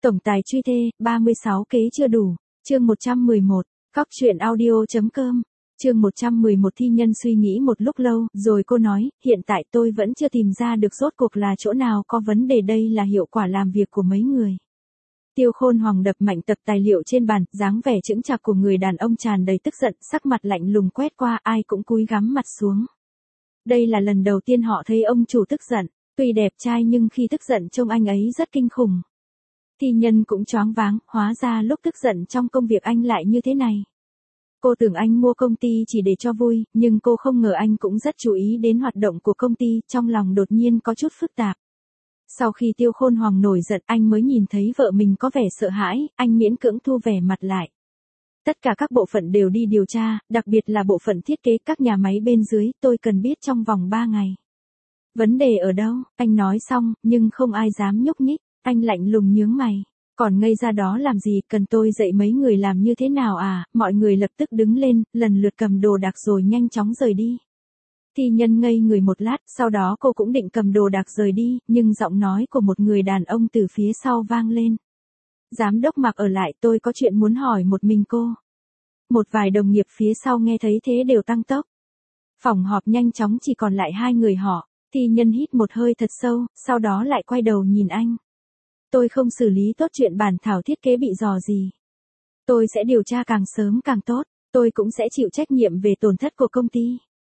Tổng tài truy thê, 36 kế chưa đủ. Chương 111, Cóc truyện audio.com. Chương 111 Thi Nhân suy nghĩ một lúc lâu, rồi cô nói, hiện tại tôi vẫn chưa tìm ra được rốt cuộc là chỗ nào có vấn đề, đây là hiệu quả làm việc của mấy người. Tiêu Khôn Hoàng đập mạnh tập tài liệu trên bàn, dáng vẻ chững chạc của người đàn ông tràn đầy tức giận, sắc mặt lạnh lùng quét qua, ai cũng cúi gắm mặt xuống. Đây là lần đầu tiên họ thấy ông chủ tức giận, tuy đẹp trai nhưng khi tức giận trông anh ấy rất kinh khủng. Thi Nhân cũng choáng váng, hóa ra lúc tức giận trong công việc anh lại như thế này. Cô tưởng anh mua công ty chỉ để cho vui, nhưng cô không ngờ anh cũng rất chú ý đến hoạt động của công ty, trong lòng đột nhiên có chút phức tạp. Sau khi Tiêu Khôn Hoàng nổi giận, anh mới nhìn thấy vợ mình có vẻ sợ hãi, anh miễn cưỡng thu vẻ mặt lại. Tất cả các bộ phận đều đi điều tra, đặc biệt là bộ phận thiết kế các nhà máy bên dưới, tôi cần biết trong vòng 3 ngày. Vấn đề ở đâu? Anh nói xong, nhưng không ai dám nhúc nhích, anh lạnh lùng nhướng mày. Còn ngây ra đó làm gì, cần tôi dạy mấy người làm như thế nào à? Mọi người lập tức đứng lên, lần lượt cầm đồ đạc rồi nhanh chóng rời đi. Thi Nhân ngây người một lát, sau đó cô cũng định cầm đồ đạc rời đi, nhưng giọng nói của một người đàn ông từ phía sau vang lên. Giám đốc Mạc ở lại, tôi có chuyện muốn hỏi một mình cô. Một vài đồng nghiệp phía sau nghe thấy thế đều tăng tốc. Phòng họp nhanh chóng chỉ còn lại 2 người họ. Thi Nhân hít một hơi thật sâu, sau đó lại quay đầu nhìn anh. Tôi không xử lý tốt chuyện bản thảo thiết kế bị rò gì. Tôi sẽ điều tra càng sớm càng tốt, tôi cũng sẽ chịu trách nhiệm về tổn thất của công ty.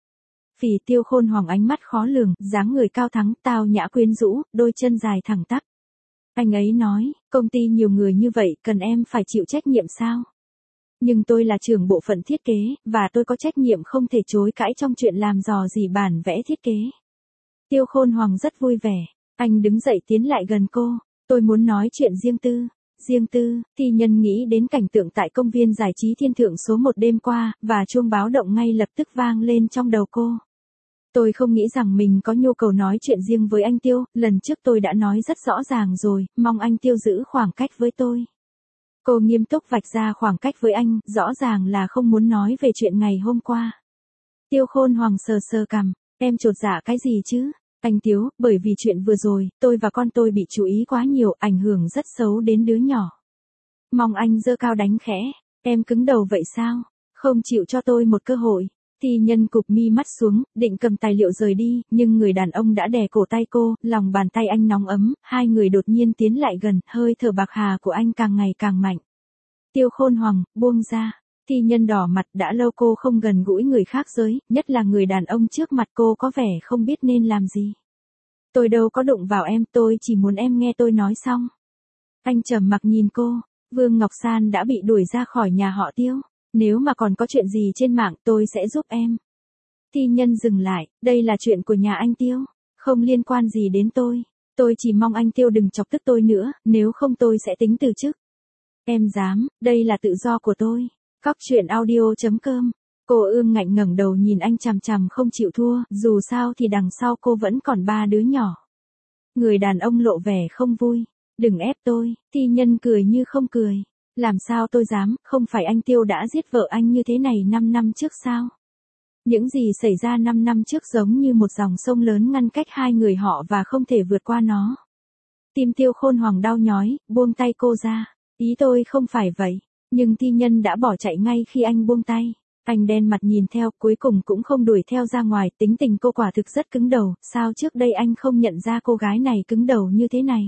Phì Tiêu Khôn Hoàng ánh mắt khó lường, dáng người cao thắng, tao nhã quyến rũ, đôi chân dài thẳng tắp. Anh ấy nói, công ty nhiều người như vậy, cần em phải chịu trách nhiệm sao? Nhưng tôi là trưởng bộ phận thiết kế, và tôi có trách nhiệm không thể chối cãi trong chuyện làm rò rỉ bản vẽ thiết kế. Tiêu Khôn Hoàng rất vui vẻ, anh đứng dậy tiến lại gần cô. Tôi muốn nói chuyện riêng tư. Riêng tư, Thi Nhân nghĩ đến cảnh tượng tại công viên giải trí Thiên Thượng số 1 đêm qua, và chuông báo động ngay lập tức vang lên trong đầu cô. Tôi không nghĩ rằng mình có nhu cầu nói chuyện riêng với anh Tiêu, lần trước tôi đã nói rất rõ ràng rồi, mong anh Tiêu giữ khoảng cách với tôi. Cô nghiêm túc vạch ra khoảng cách với anh, rõ ràng là không muốn nói về chuyện ngày hôm qua. Tiêu Khôn Hoàng sờ sờ cằm, em chột dạ cái gì chứ? Anh Tiếu, bởi vì chuyện vừa rồi, tôi và con tôi bị chú ý quá nhiều, ảnh hưởng rất xấu đến đứa nhỏ. Mong anh giơ cao đánh khẽ, em cứng đầu vậy sao? Không chịu cho tôi một cơ hội. Thi Nhân cụp mi mắt xuống, định cầm tài liệu rời đi, nhưng người đàn ông đã đè cổ tay cô, lòng bàn tay anh nóng ấm, hai người đột nhiên tiến lại gần, hơi thở bạc hà của anh càng ngày càng mạnh. Tiêu Khôn Hoàng, buông ra. Thi Nhân đỏ mặt, đã lâu cô không gần gũi người khác giới, nhất là người đàn ông trước mặt cô có vẻ không biết nên làm gì. Tôi đâu có đụng vào em, tôi chỉ muốn em nghe tôi nói xong. Anh trầm mặc nhìn cô, Vương Ngọc San đã bị đuổi ra khỏi nhà họ Tiêu, nếu mà còn có chuyện gì trên mạng tôi sẽ giúp em. Thi Nhân dừng lại, đây là chuyện của nhà anh Tiêu, không liên quan gì đến tôi chỉ mong anh Tiêu đừng chọc tức tôi nữa, nếu không tôi sẽ tính từ chức. Em dám, đây là tự do của tôi. Cóc truyện audio.com. Cô ương ngạnh ngẩng đầu nhìn anh chằm chằm không chịu thua, dù sao thì đằng sau cô vẫn còn 3 đứa nhỏ. Người đàn ông lộ vẻ không vui. Đừng ép tôi. Thi Nhân cười như không cười. Làm sao tôi dám, không phải anh Tiêu đã giết vợ anh như thế này 5 năm trước sao? Những gì xảy ra 5 năm trước giống như một dòng sông lớn ngăn cách hai người họ và không thể vượt qua nó. Tim Tiêu Khôn Hoàng đau nhói, buông tay cô ra. Ý tôi không phải vậy. Nhưng Thi Nhân đã bỏ chạy ngay khi anh buông tay. Anh đen mặt nhìn theo, cuối cùng cũng không đuổi theo ra ngoài, tính tình cô quả thực rất cứng đầu, sao trước đây anh không nhận ra cô gái này cứng đầu như thế này?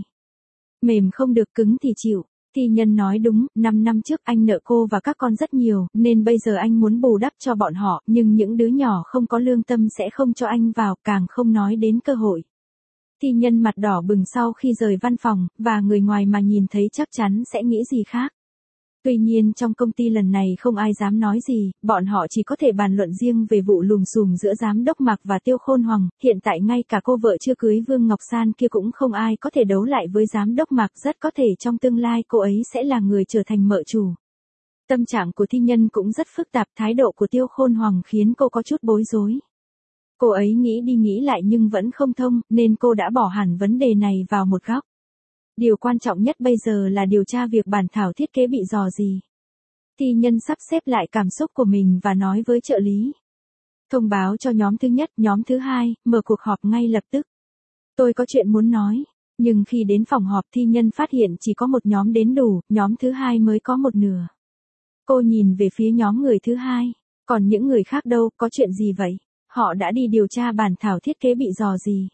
Mềm không được, cứng thì chịu. Thi Nhân nói đúng, 5 năm trước anh nợ cô và các con rất nhiều, nên bây giờ anh muốn bù đắp cho bọn họ, nhưng những đứa nhỏ không có lương tâm sẽ không cho anh vào, càng không nói đến cơ hội. Thi Nhân mặt đỏ bừng sau khi rời văn phòng, và người ngoài mà nhìn thấy chắc chắn sẽ nghĩ gì khác. Tuy nhiên trong công ty lần này không ai dám nói gì, bọn họ chỉ có thể bàn luận riêng về vụ lùm xùm giữa giám đốc Mạc và Tiêu Khôn Hoàng, hiện tại ngay cả cô vợ chưa cưới Vương Ngọc San kia cũng không ai có thể đấu lại với giám đốc Mạc, rất có thể trong tương lai cô ấy sẽ là người trở thành mợ chủ. Tâm trạng của Thi Nhân cũng rất phức tạp, thái độ của Tiêu Khôn Hoàng khiến cô có chút bối rối. Cô ấy nghĩ đi nghĩ lại nhưng vẫn không thông, nên cô đã bỏ hẳn vấn đề này vào một góc. Điều quan trọng nhất bây giờ là điều tra việc bản thảo thiết kế bị rò rỉ. Thi Nhân sắp xếp lại cảm xúc của mình và nói với trợ lý. Thông báo cho nhóm thứ nhất, nhóm thứ hai, mở cuộc họp ngay lập tức. Tôi có chuyện muốn nói. Nhưng khi đến phòng họp thi nhân phát hiện chỉ có một nhóm đến đủ, nhóm thứ hai mới có một nửa. Cô nhìn về phía nhóm người thứ hai, còn những người khác đâu, có chuyện gì vậy? Họ đã đi điều tra bản thảo thiết kế bị dò gì?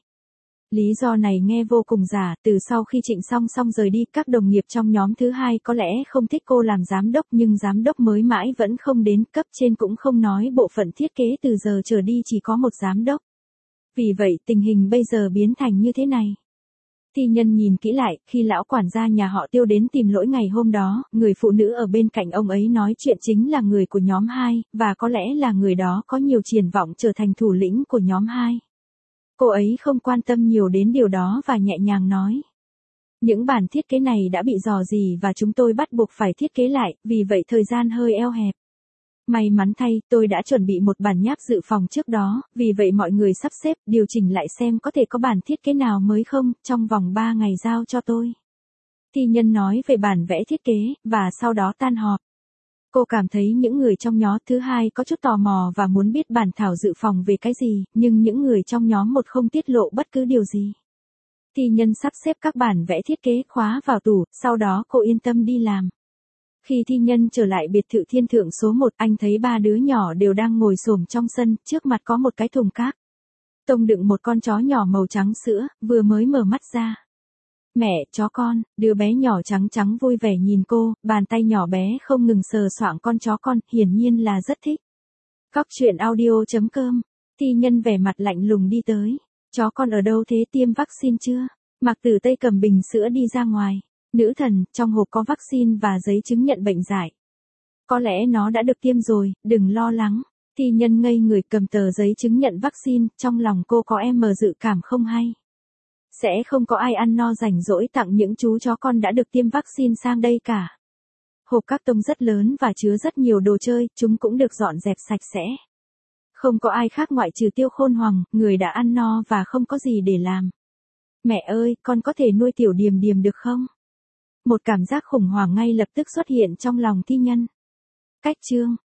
Lý do này nghe vô cùng giả, từ sau khi Trịnh Song rời đi, các đồng nghiệp trong nhóm thứ hai có lẽ không thích cô làm giám đốc, nhưng giám đốc mới mãi vẫn không đến, cấp trên cũng không nói bộ phận thiết kế từ giờ trở đi chỉ có một giám đốc. Vì vậy tình hình bây giờ biến thành như thế này. Thi nhân nhìn kỹ lại, khi lão quản gia nhà họ Tiêu đến tìm lỗi ngày hôm đó, người phụ nữ ở bên cạnh ông ấy nói chuyện chính là người của nhóm 2, và có lẽ là người đó có nhiều triển vọng trở thành thủ lĩnh của nhóm 2. Cô ấy không quan tâm nhiều đến điều đó và nhẹ nhàng nói. Những bản thiết kế này đã bị dò dỉ và chúng tôi bắt buộc phải thiết kế lại, vì vậy thời gian hơi eo hẹp. May mắn thay, tôi đã chuẩn bị một bản nháp dự phòng trước đó, vì vậy mọi người sắp xếp, điều chỉnh lại xem có thể có bản thiết kế nào mới không, trong vòng 3 ngày giao cho tôi. Thi nhân nói về bản vẽ thiết kế, và sau đó tan họp. Cô cảm thấy những người trong nhóm thứ hai có chút tò mò và muốn biết bản thảo dự phòng về cái gì, nhưng những người trong nhóm một không tiết lộ bất cứ điều gì. Thi nhân sắp xếp các bản vẽ thiết kế khóa vào tủ, sau đó cô yên tâm đi làm. Khi thi nhân trở lại biệt thự Thiên Thượng số 1, anh thấy 3 đứa nhỏ đều đang ngồi xổm trong sân, trước mặt có một cái thùng cát. Tông đựng một con chó nhỏ màu trắng sữa, vừa mới mở mắt ra. Mẹ, chó con, đứa bé nhỏ trắng trắng vui vẻ nhìn cô, bàn tay nhỏ bé không ngừng sờ soạng con chó con, hiển nhiên là rất thích. Cóc truyện audio.com, thi nhân vẻ mặt lạnh lùng đi tới. Chó con ở đâu thế, tiêm vaccine chưa? Mạc Tử Tây cầm bình sữa đi ra ngoài. Nữ thần, trong hộp có vaccine và giấy chứng nhận bệnh dại. Có lẽ nó đã được tiêm rồi, đừng lo lắng. Thi nhân ngây người cầm tờ giấy chứng nhận vaccine, trong lòng cô có dự cảm không hay. Sẽ không có ai ăn no rảnh rỗi tặng những chú chó con đã được tiêm vaccine sang đây cả. Hộp các tông rất lớn và chứa rất nhiều đồ chơi, chúng cũng được dọn dẹp sạch sẽ. Không có ai khác ngoại trừ Tiêu Khôn Hoàng, người đã ăn no và không có gì để làm. Mẹ ơi, con có thể nuôi tiểu Điềm Điềm được không? Một cảm giác khủng hoảng ngay lập tức xuất hiện trong lòng thi nhân. Cách chương